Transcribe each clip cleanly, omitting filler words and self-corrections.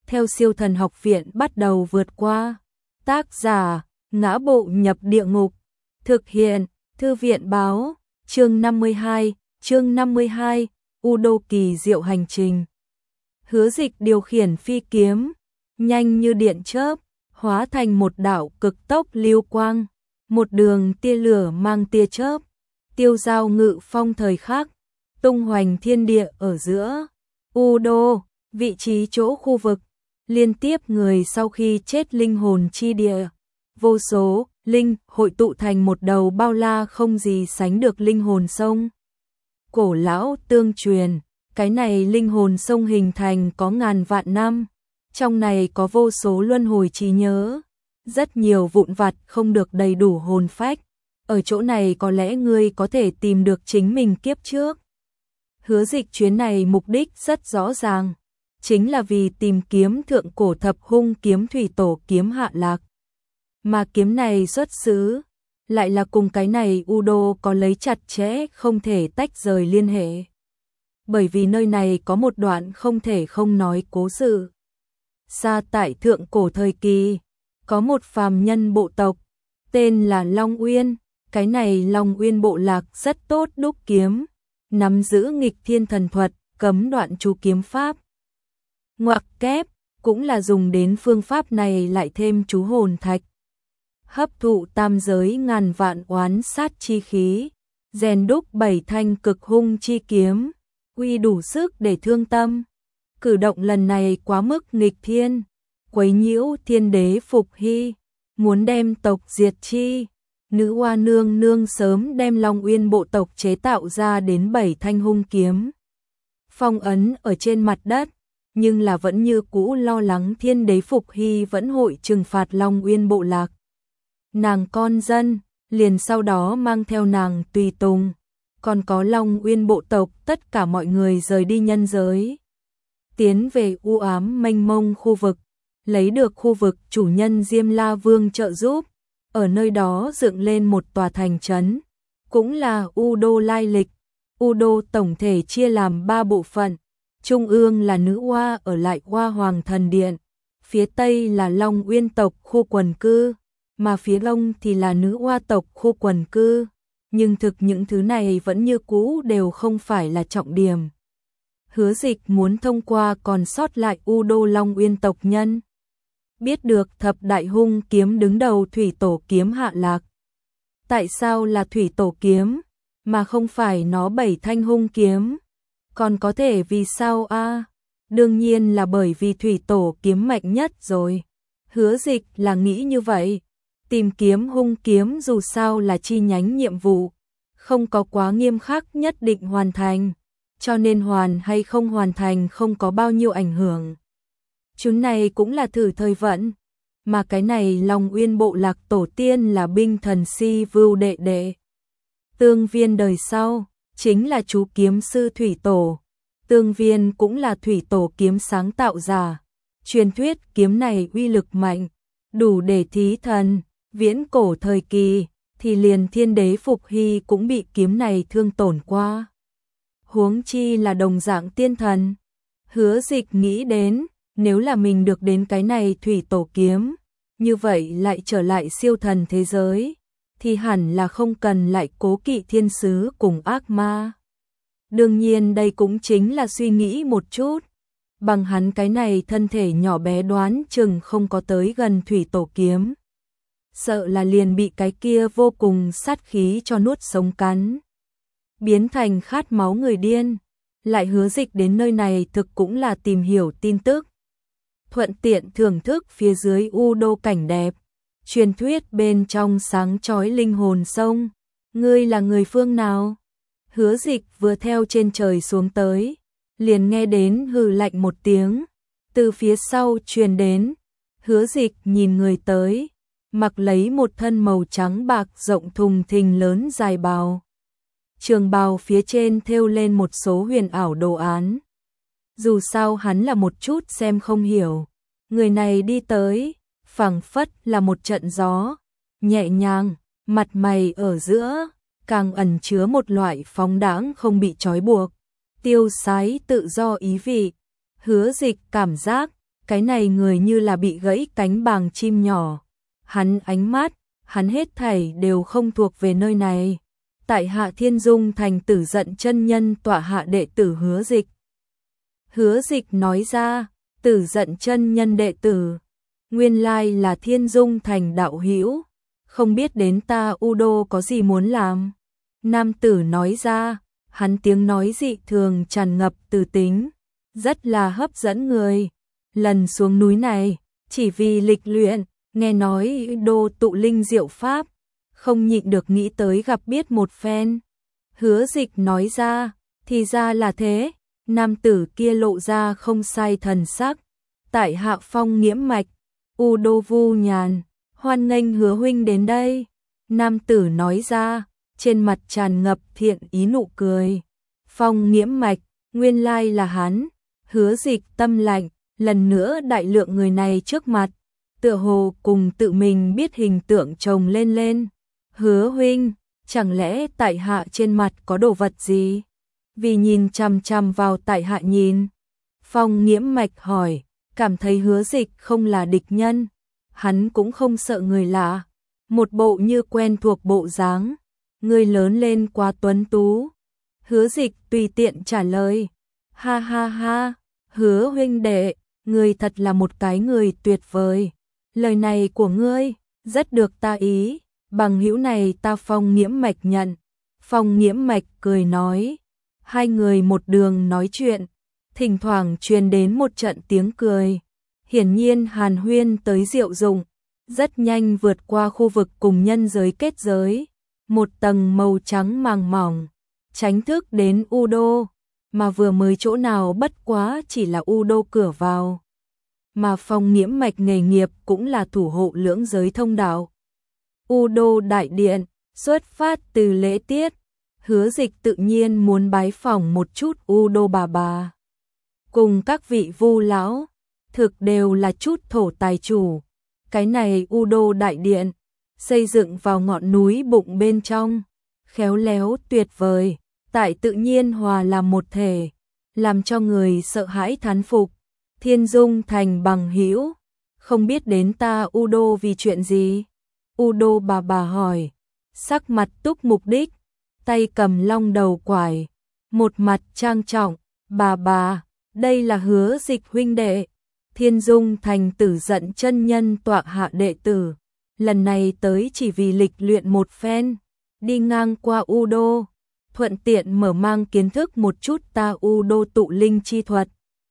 theo Siêu Thần Học Viện bắt đầu vượt qua. Tác giả: Ngã Bộ Nhập Địa Ngục. Thực hiện: Thư viện báo. Chương 52, Udo kỳ diệu hành trình. Hứa Dịch điều khiển phi kiếm, nhanh như điện chớp, hóa thành một đạo cực tốc lưu quang, một đường tia lửa mang tia chớp, tiêu dao ngự phong thời khắc, tung hoành thiên địa ở giữa. Udo, vị trí chỗ khu vực, liên tiếp người sau khi chết linh hồn chi địa, vô số linh hội tụ thành một đầu bao la không gì sánh được linh hồn sông. Cổ lão tương truyền, cái này linh hồn sông hình thành có ngàn vạn năm, trong này có vô số luân hồi trí nhớ, rất nhiều vụn vặt không được đầy đủ hồn phách. Ở chỗ này có lẽ ngươi có thể tìm được chính mình kiếp trước. Hứa Dịch chuyến này mục đích rất rõ ràng, chính là vì tìm kiếm thượng cổ thập hung kiếm thủy tổ kiếm Hạ Lạc. Mà kiếm này xuất xứ lại là cùng cái này Udo có lấy chặt chẽ không thể tách rời liên hệ. Bởi vì nơi này có một đoạn không thể không nói cố sự. Xa tại thượng cổ thời kỳ, có một phàm nhân bộ tộc, tên là Long Uyên. Cái này Long Uyên bộ lạc rất tốt đúc kiếm, nắm giữ nghịch thiên thần thuật, cấm đoạn chú kiếm pháp. Ngoặc kép, cũng là dùng đến phương pháp này lại thêm chú hồn thạch. Hấp thụ tam giới ngàn vạn oán sát chi khí, rèn đúc 7 thanh cực hung chi kiếm, uy đủ sức để thương tâm. Cử động lần này quá mức nghịch thiên, quấy nhiễu thiên đế Phục Hy, muốn đem tộc diệt chi. Nữ Hoa nương nương sớm đem Long Uyên bộ tộc chế tạo ra đến 7 thanh hung kiếm, phong ấn ở trên mặt đất, nhưng là vẫn như cũ lo lắng thiên đế Phục Hy vẫn hội trừng phạt Long Uyên bộ lạc. Nàng con dân, liền sau đó mang theo nàng tùy tùng, còn có Long Uyên bộ tộc tất cả mọi người rời đi nhân giới, tiến về u ám mênh mông khu vực, lấy được khu vực chủ nhân Diêm La Vương trợ giúp, ở nơi đó dựng lên một tòa thành trấn, cũng là Udo lai lịch. Udo tổng thể chia làm 3 bộ phận, trung ương là Nữ Hoa ở lại Hoa Hoàng Thần Điện, phía tây là Long Uyên tộc khu quần cư, mà phía đông thì là Nữ Hoa tộc khu quần cư, nhưng thực những thứ này vẫn như cũ đều không phải là trọng điểm. Hứa Dịch muốn thông qua còn sót lại Udo Long Uyên tộc nhân, biết được thập đại hung kiếm đứng đầu thủy tổ kiếm Hạ Lạc. Tại sao là thủy tổ kiếm, mà không phải nó 7 thanh hung kiếm? Còn có thể vì sao a? Đương nhiên là bởi vì thủy tổ kiếm mạnh nhất rồi. Hứa Dịch là nghĩ như vậy. Tìm kiếm hung kiếm dù sao là chi nhánh nhiệm vụ, không có quá nghiêm khắc nhất định hoàn thành, cho nên hoàn hay không hoàn thành không có bao nhiêu ảnh hưởng. Chúng này cũng là thử thời vận, mà cái này Long Uyên bộ lạc tổ tiên là binh thần si vưu đệ đệ. Tương Viên đời sau, chính là chú kiếm sư thủy tổ. Tương Viên cũng là thủy tổ kiếm sáng tạo giả. Truyền thuyết kiếm này uy lực mạnh, đủ để thí thần. Viễn cổ thời kỳ, thì liền thiên đế Phục Hy cũng bị kiếm này thương tổn qua. Huống chi là đồng dạng tiên thần. Hứa Dịch nghĩ đến, nếu là mình được đến cái này thủy tổ kiếm, như vậy lại trở lại siêu thần thế giới, thì hẳn là không cần lại cố kỵ thiên sứ cùng ác ma. Đương nhiên đây cũng chính là suy nghĩ một chút. Bằng hắn cái này thân thể nhỏ bé đoán chừng không có tới gần thủy tổ kiếm. Sợ là liền bị cái kia vô cùng sát khí cho nuốt sống cắn, biến thành khát máu người điên. Lại Hứa Dịch đến nơi này thực cũng là tìm hiểu tin tức, thuận tiện thưởng thức phía dưới Udo cảnh đẹp, truyền thuyết bên trong sáng chói linh hồn sông. Ngươi là người phương nào? Hứa Dịch vừa theo trên trời xuống tới, liền nghe đến hừ lạnh một tiếng, từ phía sau truyền đến. Hứa Dịch nhìn người tới, mặc lấy một thân màu trắng bạc rộng thùng thình lớn dài bào. Trường bào phía trên thêu lên một số huyền ảo đồ án. Dù sao hắn là một chút xem không hiểu. Người này đi tới, phảng phất là một trận gió, nhẹ nhàng, mặt mày ở giữa, càng ẩn chứa một loại phóng đãng không bị trói buộc, tiêu sái tự do ý vị. Hứa Dịch cảm giác, cái này người như là bị gãy cánh bằng chim nhỏ. Hắn ánh mắt, hắn hết thảy đều không thuộc về nơi này. Tại hạ Thiên Dung Thành Tử Giận chân nhân tọa hạ đệ tử Hứa Dịch. Hứa Dịch nói ra, Tử Giận chân nhân đệ tử, nguyên lai là Thiên Dung Thành đạo hữu, không biết đến ta Udo có gì muốn làm. Nam tử nói ra, hắn tiếng nói dị thường tràn ngập từ tính, rất là hấp dẫn người. Lần xuống núi này, chỉ vì lịch luyện, nghe nói Udo tụ linh diệu pháp, không nhịn được nghĩ tới gặp biết một phen. Hứa Dịch nói ra, thì ra là thế. Nam tử kia lộ ra không sai thần sắc. Tại hạ Phong Nghiễm Mạch, Udo Vu Nhàn, hoan nghênh Hứa huynh đến đây. Nam tử nói ra, trên mặt tràn ngập thiện ý nụ cười. Phong Nghiễm Mạch, nguyên lai là hắn. Hứa Dịch tâm lạnh, lần nữa đại lượng người này trước mặt, tựa hồ cùng tự mình biết hình tượng chồng lên lên. Hứa huynh, chẳng lẽ tại hạ trên mặt có đồ vật gì? Vì nhìn chằm chằm vào tại hạ nhìn. Phong Nghiễm Mạch hỏi, cảm thấy Hứa Dịch không là địch nhân, hắn cũng không sợ người lạ, một bộ như quen thuộc bộ dáng. Người lớn lên quá tuấn tú. Hứa Dịch tùy tiện trả lời, ha ha ha, Hứa huynh đệ, ngươi thật là một cái người tuyệt vời. Lời này của ngươi rất được ta ý, bằng hữu này ta Phong Nghiễm Mạch nhận. Phong Nghiễm Mạch cười nói, hai người một đường nói chuyện, thỉnh thoảng truyền đến một trận tiếng cười. Hiển nhiên hàn huyên tới diệu dụng, rất nhanh vượt qua khu vực cùng nhân giới kết giới, một tầng màu trắng màng mỏng, tránh thức đến Udo, mà vừa mới chỗ nào bất quá chỉ là Udo cửa vào. Mà Phong Nghiễm Mạch nghề nghiệp cũng là thủ hộ lưỡng giới thông đạo. Udo đại điện, xuất phát từ lễ tiết, Hứa Dịch tự nhiên muốn bái phỏng một chút Udo bà. Cùng các vị vu lão, thực đều là chút thổ tài chủ. Cái này Udo đại điện, xây dựng vào ngọn núi bụng bên trong, khéo léo tuyệt vời, tại tự nhiên hòa làm một thể, làm cho người sợ hãi thán phục. Thiên Dung Thành bằng hữu, không biết đến ta Udo vì chuyện gì? Udo bà hỏi, sắc mặt túc mục đích, tay cầm long đầu quải, một mặt trang trọng, bà, đây là Hứa Dịch huynh đệ, Thiên Dung Thành Tử Giận chân nhân tọa hạ đệ tử, lần này tới chỉ vì lịch luyện một phen, đi ngang qua Udo, thuận tiện mở mang kiến thức một chút ta Udo tụ linh chi thuật.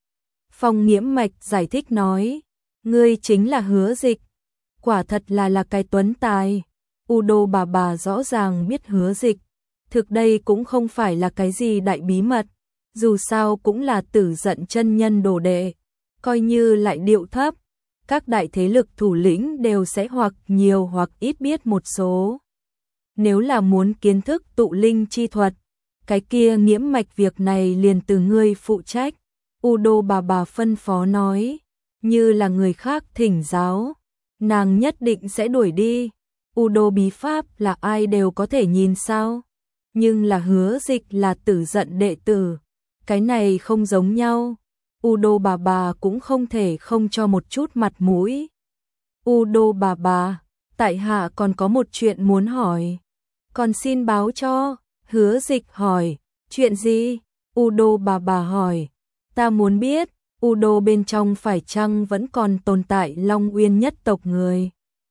Phong Nghiễm Mạch giải thích nói, ngươi chính là Hứa Dịch, quả thật là cái tuấn tài. Udo bà rõ ràng biết Hứa Dịch, thực đây cũng không phải là cái gì đại bí mật, dù sao cũng là Tử Giận chân nhân đồ đệ, coi như lại điệu thấp, các đại thế lực thủ lĩnh đều sẽ hoặc nhiều hoặc ít biết một số. Nếu là muốn kiến thức tụ linh chi thuật, cái kia Nghiễm Mạch việc này liền từ ngươi phụ trách. Udo bà phân phó nói, như là người khác thỉnh giáo, nàng nhất định sẽ đuổi đi. Udo bí pháp là ai đều có thể nhìn sao, nhưng là Hứa Dịch là Tử Giận đệ tử, cái này không giống nhau. Udo bà cũng không thể không cho một chút mặt mũi. Udo bà, tại hạ còn có một chuyện muốn hỏi. Còn xin báo cho. Hứa Dịch hỏi, chuyện gì? Udo bà hỏi, ta muốn biết, Udo bên trong phải chăng vẫn còn tồn tại Long Uyên nhất tộc người?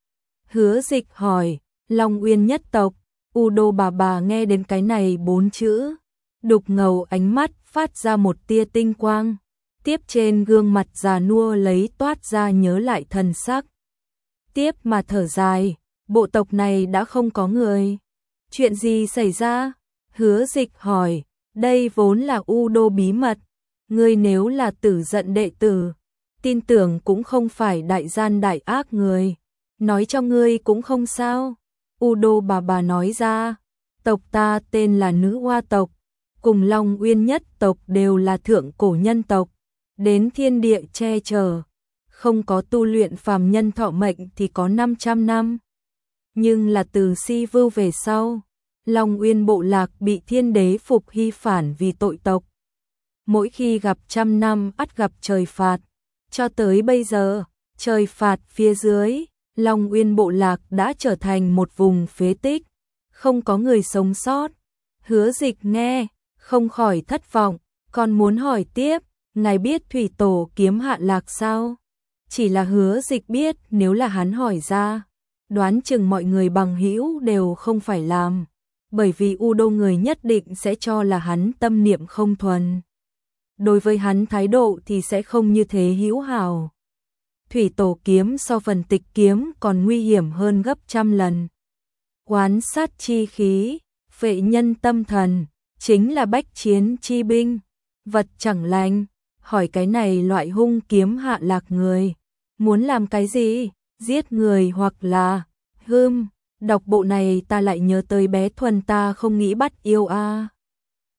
Hứa Dịch hỏi, Long Uyên nhất tộc. Udo bà nghe đến cái này 4 chữ, đục ngầu ánh mắt phát ra một tia tinh quang, tiếp trên gương mặt già nua lấy toát ra nhớ lại thần sắc. Tiếp mà thở dài, bộ tộc này đã không có người. Chuyện gì xảy ra? Hứa Dịch hỏi, đây vốn là Udo bí mật, ngươi nếu là Tử Giận đệ tử, tin tưởng cũng không phải đại gian đại ác người, nói cho ngươi cũng không sao. Udo bà nói ra, tộc ta tên là Nữ Hoa tộc, cùng Long Uyên nhất tộc đều là thượng cổ nhân tộc, đến thiên địa che chở, không có tu luyện phàm nhân thọ mệnh thì có 500 năm. Nhưng là từ Si Vưu về sau, Long Uyên bộ lạc bị thiên đế Phục Hy phản vì tội tộc. Mỗi khi gặp 100 năm ắt gặp trời phạt, Cho tới bây giờ, trời phạt phía dưới, Long Uyên bộ lạc đã trở thành một vùng phế tích, không có người sống sót. Hứa Dịch nghe, không khỏi thất vọng, còn muốn hỏi tiếp, ngài biết thủy tổ kiếm hạ lạc sao? Chỉ là Hứa Dịch biết nếu là hắn hỏi ra, đoán chừng mọi người bằng hữu đều không phải làm, bởi vì U Đô người nhất định sẽ cho là hắn tâm niệm không thuần. Đối với hắn thái độ thì sẽ không như thế hữu hảo. Thủy tổ kiếm so phần tịch kiếm còn nguy hiểm hơn gấp trăm lần. Oán sát chi khí, phệ nhân tâm thần, chính là bách chiến chi binh, vật chẳng lành. Hỏi cái này loại hung kiếm hạ lạc người, muốn làm cái gì? Giết người hoặc là đọc bộ này ta lại nhớ tới bé Thuần ta không nghĩ bắt yêu a.